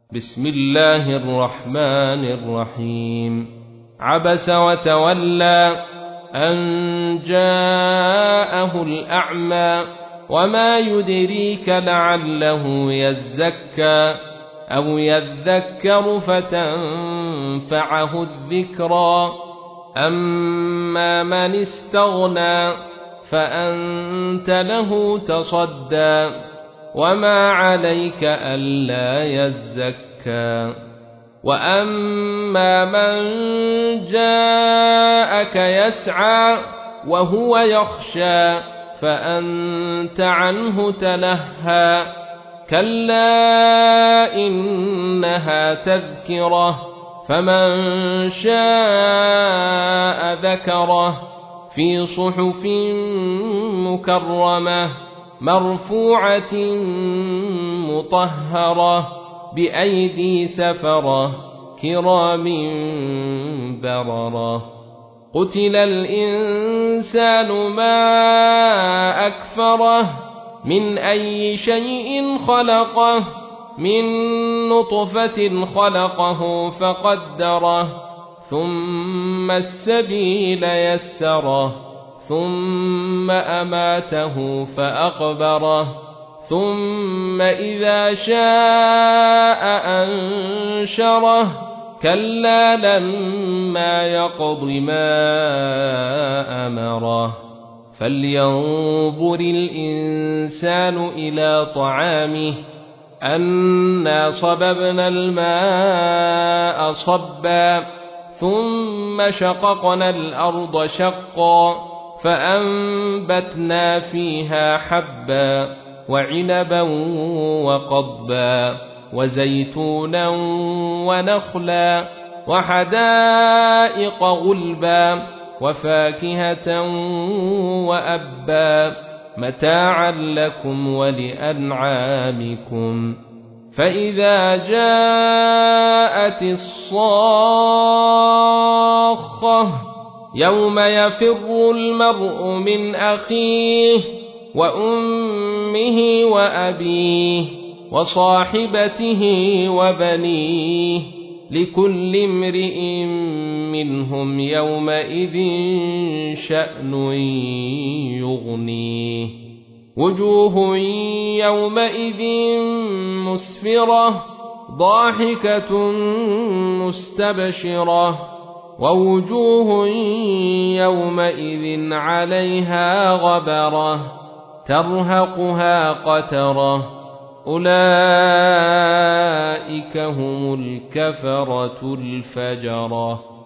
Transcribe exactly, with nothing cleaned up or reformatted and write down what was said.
بسم الله الرحمن الرحيم عبس وتولى أن جاءه الأعمى وما يدريك لعله يزكى أو يذكر فتنفعه الذكرى أما من استغنى فأنت له تصدى وما عليك ألا يزكى وأما من جاءك يسعى وهو يخشى فأنت عنه تلهى كلا إنها تذكرة فمن شاء ذكره في صحف مكرمة مرفوعة مطهرة بأيدي سفرة كرام بررة قتل الإنسان ما أكفره من أي شيء خلقه من نطفة خلقه فقدره ثم السبيل يسره ثم أماته فأقبره ثم إذا شاء أنشره كلا لما يقض ما أمره فلينظر الإنسان إلى طعامه أنا صببنا الماء صبا ثم شققنا الأرض شقا فأنبتنا فيها حبا وعنبا وقضبا وزيتونا ونخلا وحدائق غلبا وفاكهة وأبا متاعا لكم ولأنعامكم فإذا جاءت الصاخة يوم يفر المرء من أخيه وأمه وأبيه وصاحبته وبنيه لكل امرئ منهم يومئذ شأن يغنيه وجوه يومئذ مسفرة ضاحكة مستبشرة ووجوه يومئذ عليها غبرة ترهقها قترة أولئك هم الكفرة الفجرة.